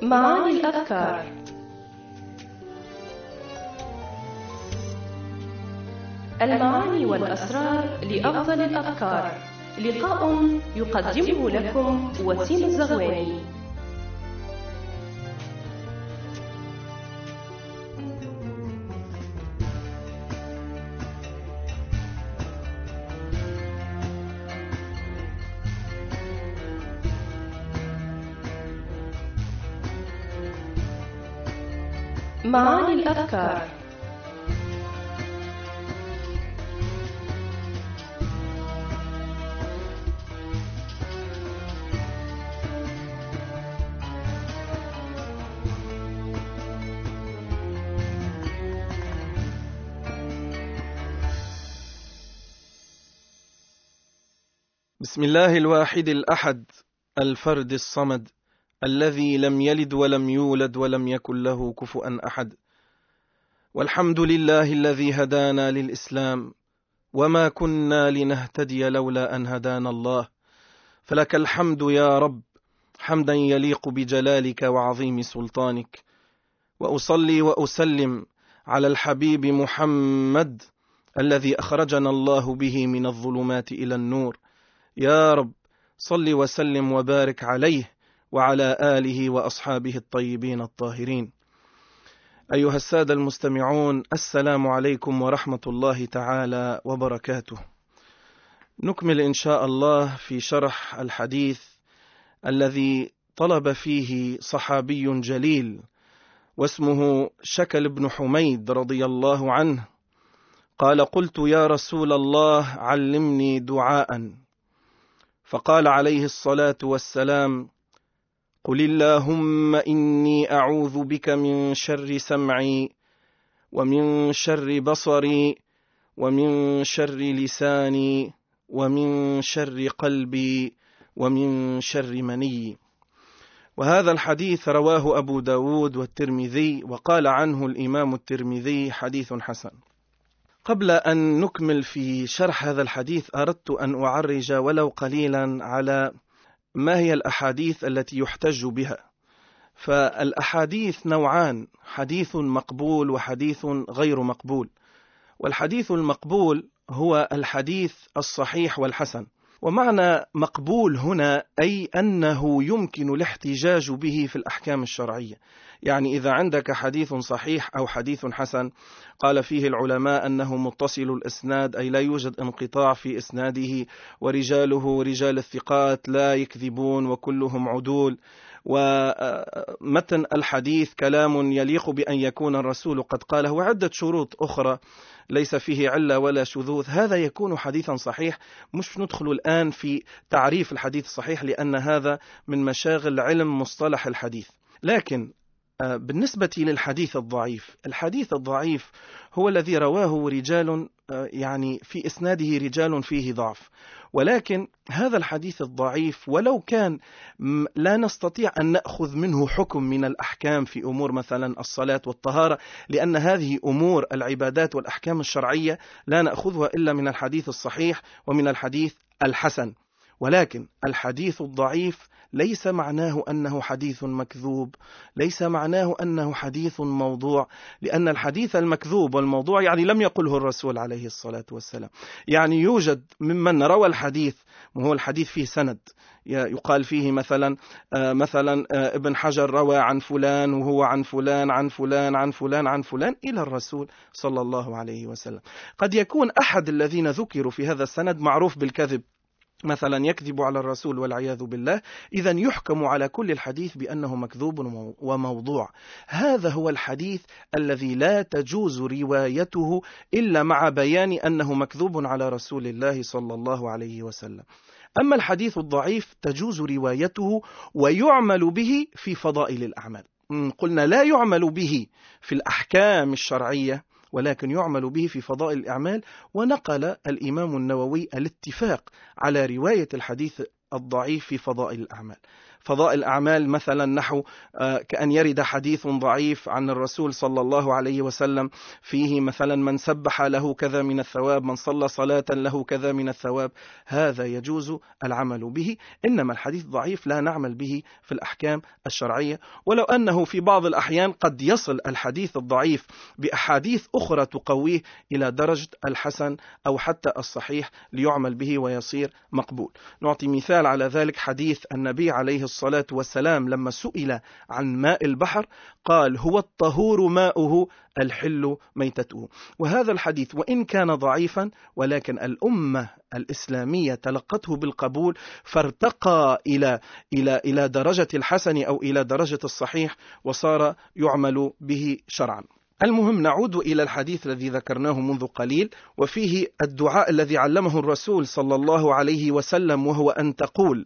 معاني الأفكار. المعاني والأسرار لأفضل الأفكار. لقاء يقدمه لكم وسيم الزغواني. معاني الأفكار. بسم الله الواحد الأحد الفرد الصمد الذي لم يلد ولم يولد ولم يكن له كفؤا أحد، والحمد لله الذي هدانا للإسلام وما كنا لنهتدي لولا أن هدانا الله، فلك الحمد يا رب حمدا يليق بجلالك وعظيم سلطانك. وأصلي وأسلم على الحبيب محمد الذي أخرجنا الله به من الظلمات إلى النور. يا رب صل وسلم وبارك عليه وعلى آله وأصحابه الطيبين الطاهرين. أيها السادة المستمعون، السلام عليكم ورحمة الله تعالى وبركاته. نكمل إن شاء الله في شرح الحديث الذي طلب فيه صحابي جليل واسمه شكل بن حميد رضي الله عنه. قال: قلت يا رسول الله علمني دعاء، فقال عليه الصلاة والسلام: قل اللهم إني أعوذ بك من شر سمعي ومن شر بصري ومن شر لساني ومن شر قلبي ومن شر مني. وهذا الحديث رواه أبو داود والترمذي، وقال عنه الإمام الترمذي حديث حسن. قبل أن نكمل في شرح هذا الحديث أردت أن أعرج ولو قليلا على ما هي الأحاديث التي يحتج بها. فالأحاديث نوعان: حديث مقبول وحديث غير مقبول. والحديث المقبول هو الحديث الصحيح والحسن. ومعنى مقبول هنا أي أنه يمكن الاحتجاج به في الأحكام الشرعية. يعني إذا عندك حديث صحيح أو حديث حسن قال فيه العلماء أنه متصل الإسناد، أي لا يوجد انقطاع في إسناده، ورجاله رجال الثقات لا يكذبون وكلهم عدول، ومتن الحديث كلام يليق بأن يكون الرسول قد قاله، وعدة شروط أخرى ليس فيه علة ولا شذوذ. هذا يكون حديثا صحيح. مش ندخل الآن في تعريف الحديث الصحيح لأن هذا من مشاغل علم مصطلح الحديث. لكن بالنسبة للحديث الضعيف، الحديث الضعيف هو الذي رواه رجال يعني في إسناده رجال فيه ضعف، ولكن هذا الحديث الضعيف ولو كان لا نستطيع أن نأخذ منه حكم من الأحكام في أمور مثلا الصلاة والطهارة، لأن هذه أمور العبادات والأحكام الشرعية لا نأخذها إلا من الحديث الصحيح ومن الحديث الحسن. ولكن الحديث الضعيف ليس معناه أنه حديث مكذوب، ليس معناه أنه حديث موضوع، لأن الحديث المكذوب والموضوع يعني لم يقله الرسول عليه الصلاة والسلام. يعني يوجد ممن روى الحديث وهو الحديث فيه سند، يقال فيه مثلا ابن حجر روى عن فلان وهو عن فلان عن فلان عن فلان عن فلان إلى الرسول صلى الله عليه وسلم. قد يكون أحد الذين ذكروا في هذا السند معروف بالكذب، مثلا يكذب على الرسول والعياذ بالله، إذن يحكم على كل الحديث بأنه مكذوب وموضوع. هذا هو الحديث الذي لا تجوز روايته إلا مع بيان أنه مكذوب على رسول الله صلى الله عليه وسلم. أما الحديث الضعيف تجوز روايته ويعمل به في فضائل الأعمال. قلنا لا يعمل به في الأحكام الشرعية، ولكن يعمل به في فضائل الأعمال. ونقل الإمام النووي الاتفاق على رواية الحديث الضعيف في فضائل الأعمال. فضائل الأعمال مثلا نحو كأن يرد حديث ضعيف عن الرسول صلى الله عليه وسلم فيه مثلا من سبح له كذا من الثواب، من صلى صلاة له كذا من الثواب، هذا يجوز العمل به. إنما الحديث ضعيف لا نعمل به في الأحكام الشرعية، ولو أنه في بعض الأحيان قد يصل الحديث الضعيف بأحاديث أخرى تقويه إلى درجة الحسن أو حتى الصحيح ليعمل به ويصير مقبول. نعطي مثال على ذلك حديث النبي عليه الصلاة والسلام لما سئل عن ماء البحر قال هو الطهور ماؤه الحل ميتته. وهذا الحديث وإن كان ضعيفا ولكن الأمة الإسلامية تلقته بالقبول، فارتقى إلى درجة الحسن أو إلى درجة الصحيح، وصار يعمل به شرعا. المهم نعود إلى الحديث الذي ذكرناه منذ قليل، وفيه الدعاء الذي علمه الرسول صلى الله عليه وسلم، وهو أن تقول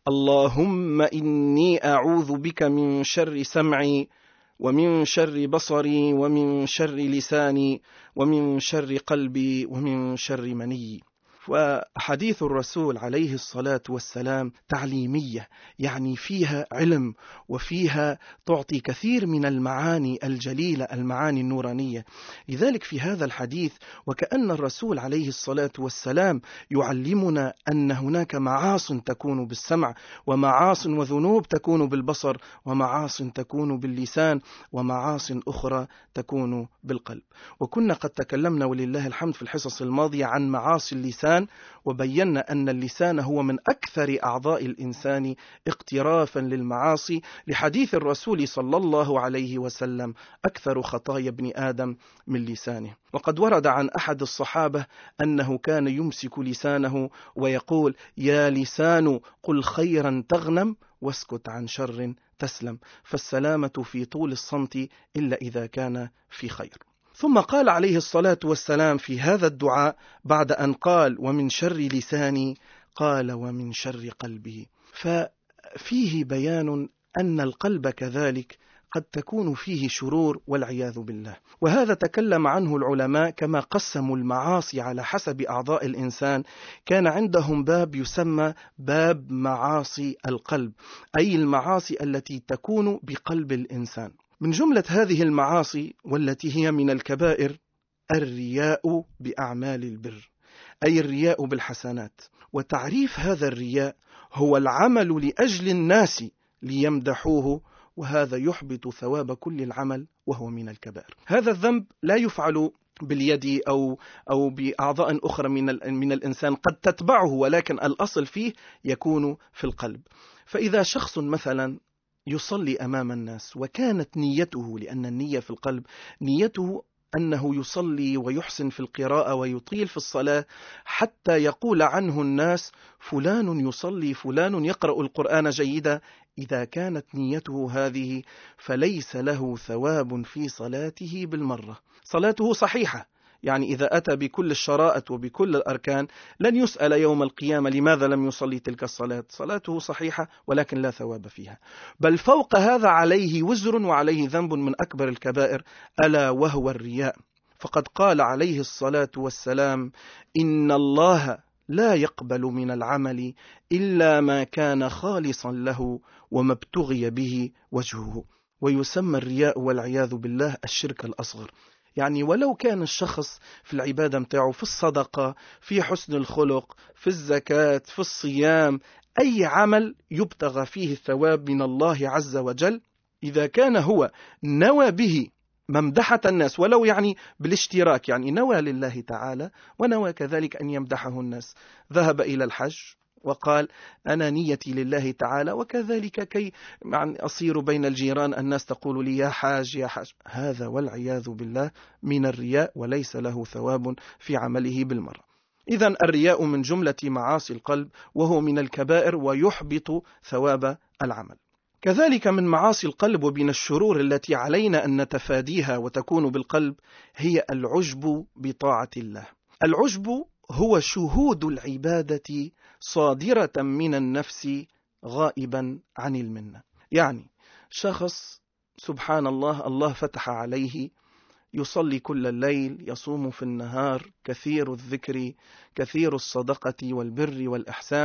اللهم إني أعوذ بك من شر سمعي ومن شر بصري ومن شر لساني ومن شر قلبي ومن شر مني. وحديث الرسول عليه الصلاة والسلام تعليمية، يعني فيها علم وفيها تعطي كثير من المعاني الجليلة، المعاني النورانية. لذلك في هذا الحديث وكأن الرسول عليه الصلاة والسلام يعلمنا أن هناك معاص تكون بالسمع، ومعاص وذنوب تكون بالبصر، ومعاص تكون باللسان، ومعاص أخرى تكون بالقلب. وكنا قد تكلمنا ولله الحمد في الحصص الماضية عن معاصي اللسان، وبينا أن اللسان هو من أكثر أعضاء الإنسان اقترافا للمعاصي، لحديث الرسول صلى الله عليه وسلم أكثر خطايا ابن آدم من لسانه. وقد ورد عن أحد الصحابة أنه كان يمسك لسانه ويقول يا لسان قل خيرا تغنم واسكت عن شر تسلم، فالسلامة في طول الصمت إلا إذا كان في خير. ثم قال عليه الصلاة والسلام في هذا الدعاء بعد أن قال ومن شر لساني قال ومن شر قلبه، ففيه بيان أن القلب كذلك قد تكون فيه شرور والعياذ بالله. وهذا تكلم عنه العلماء كما قسموا المعاصي على حسب أعضاء الإنسان، كان عندهم باب يسمى باب معاصي القلب، أي المعاصي التي تكون بقلب الإنسان. من جملة هذه المعاصي والتي هي من الكبائر الرياء بأعمال البر، أي الرياء بالحسنات. وتعريف هذا الرياء هو العمل لأجل الناس ليمدحوه، وهذا يحبط ثواب كل العمل وهو من الكبائر. هذا الذنب لا يفعل باليد أو بأعضاء أخرى من الإنسان، قد تتبعه ولكن الأصل فيه يكون في القلب. فإذا شخص مثلا يصلي أمام الناس وكانت نيته، لأن النية في القلب، نيته أنه يصلي ويحسن في القراءة ويطيل في الصلاة حتى يقول عنه الناس فلان يصلي، فلان يقرأ القرآن جيدا، إذا كانت نيته هذه فليس له ثواب في صلاته بالمرة. صلاته صحيحة، يعني إذا أتى بكل الشرائط وبكل الأركان لن يسأل يوم القيامة لماذا لم يصلي تلك الصلاة، صلاته صحيحة ولكن لا ثواب فيها. بل فوق هذا عليه وزر وعليه ذنب من أكبر الكبائر، ألا وهو الرياء. فقد قال عليه الصلاة والسلام إن الله لا يقبل من العمل إلا ما كان خالصا له وما ابتغي به وجهه. ويسمى الرياء والعياذ بالله الشرك الأصغر. يعني ولو كان الشخص في العبادة متاعه، في الصدقة، في حسن الخلق، في الزكاة، في الصيام، أي عمل يبتغى فيه الثواب من الله عز وجل، إذا كان هو نوى به ممدحة الناس، ولو يعني بالاشتراك، يعني نوى لله تعالى ونوى كذلك أن يمدحه الناس، ذهب إلى الحج وقال أنا نيتي لله تعالى وكذلك كي أصير بين الجيران الناس تقول لي يا حاج يا حاج، هذا والعياذ بالله من الرياء وليس له ثواب في عمله بالمرة. إذن الرياء من جملة معاصي القلب وهو من الكبائر ويحبط ثواب العمل. كذلك من معاصي القلب ومن الشرور التي علينا أن نتفاديها وتكون بالقلب هي العجب بطاعة الله. العجب هو شهود العبادة صادرة من النفس غائبا عن المنة. يعني شخص سبحان الله، الله فتح عليه، يصلي كل الليل، يصوم في النهار، كثير الذكر، كثير الصدقة والبر والإحسان،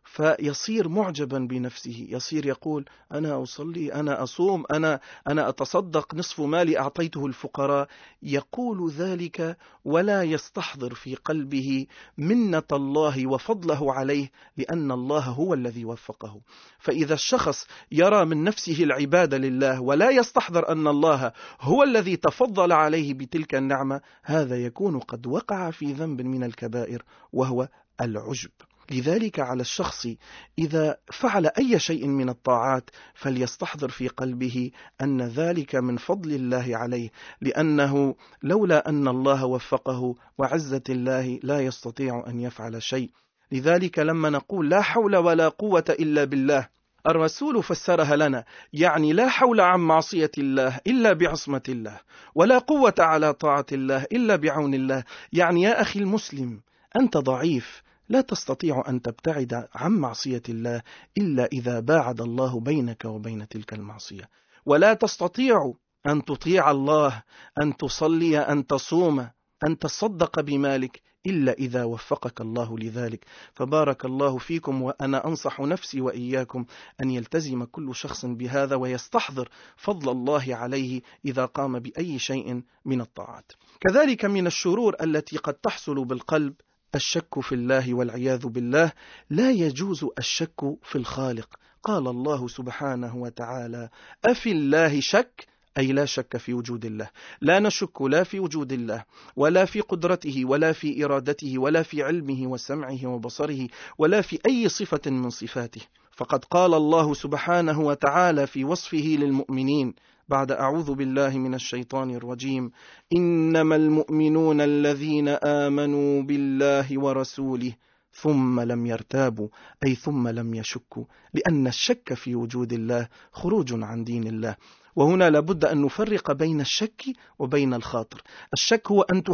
فيصير معجبا بنفسه، يصير يقول أنا أصلي، أنا أصوم، أنا أتصدق، نصف مالي أعطيته الفقراء. يقول ذلك ولا يستحضر في قلبه منة الله وفضله عليه، لأن الله هو الذي وفقه. فإذا الشخص يرى من نفسه العبادة لله ولا يستحضر أن الله هو الذي تفضل عليه بتلك النعمة، هذا يكون قد وقع في ذنب من الكبائر وهو العجب. لذلك على الشخص إذا فعل أي شيء من الطاعات فليستحضر في قلبه أن ذلك من فضل الله عليه، لأنه لولا أن الله وفقه وعزة الله لا يستطيع أن يفعل شيء. لذلك لما نقول لا حول ولا قوة إلا بالله، الرسول فسرها لنا، يعني لا حول عن معصية الله إلا بعصمة الله، ولا قوة على طاعة الله إلا بعون الله. يعني يا أخي المسلم، أنت ضعيف، لا تستطيع أن تبتعد عن معصية الله إلا إذا باعد الله بينك وبين تلك المعصية، ولا تستطيع أن تطيع الله، أن تصلي، أن تصوم، أن تصدق بمالك إلا إذا وفقك الله لذلك. فبارك الله فيكم، وأنا أنصح نفسي وإياكم أن يلتزم كل شخص بهذا ويستحضر فضل الله عليه إذا قام بأي شيء من الطاعات. كذلك من الشرور التي قد تحصل بالقلب الشك في الله والعياذ بالله. لا يجوز الشك في الخالق. قال الله سبحانه وتعالى: أفي الله شك، أي لا شك في وجود الله. لا نشك لا في وجود الله ولا في قدرته ولا في إرادته ولا في علمه وسمعه وبصره ولا في أي صفة من صفاته. فقد قال الله سبحانه وتعالى في وصفه للمؤمنين بعد أعوذ بالله من الشيطان الرجيم: إنما المؤمنون الذين آمنوا بالله ورسوله ثم لم يرتابوا، أي ثم لم يشكوا، لأن الشك في وجود الله خروج عن دين الله. وهنا لابد أن نفرق بين الشك وبين الخاطر. الشك هو أن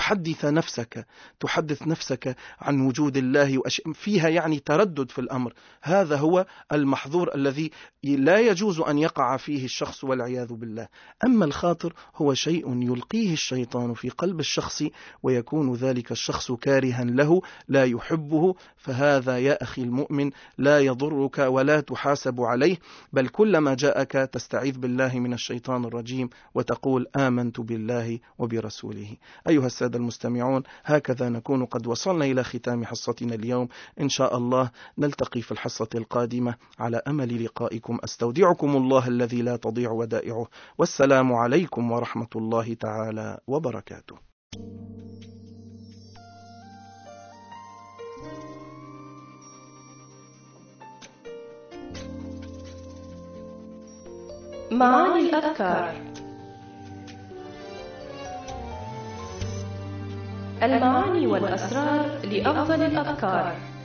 تحدث نفسك عن وجود الله فيها يعني تردد في الأمر، هذا هو المحظور الذي لا يجوز أن يقع فيه الشخص والعياذ بالله. أما الخاطر هو شيء يلقيه الشيطان في قلب الشخص ويكون ذلك الشخص كارها له لا يحبه، فهذا يا أخي المؤمن لا يضرك ولا تحاسب عليه، بل كلما جاءك تستعيذ بالله من الشيطان الرجيم وتقول آمنت بالله وبرسوله. أيها السادة المستمعون، هكذا نكون قد وصلنا إلى ختام حصتنا اليوم. إن شاء الله نلتقي في الحصة القادمة على أمل لقائكم. أستودعكم الله الذي لا تضيع ودائعه، والسلام عليكم ورحمة الله تعالى وبركاته. معاني الأذكار. المعاني والأسرار لأفضل الأذكار.